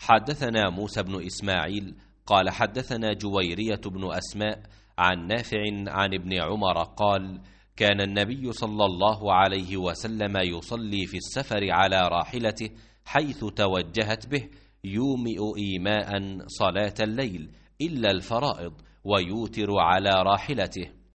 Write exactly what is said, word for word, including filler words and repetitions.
حدثنا موسى بن إسماعيل قال حدثنا جويرية بن أسماء عن نافع عن ابن عمر قال: كان النبي صلى الله عليه وسلم يصلي في السفر على راحلته حيث توجهت به، يومئ إيماء صلاة الليل إلا الفرائض، ويوتر على راحلته.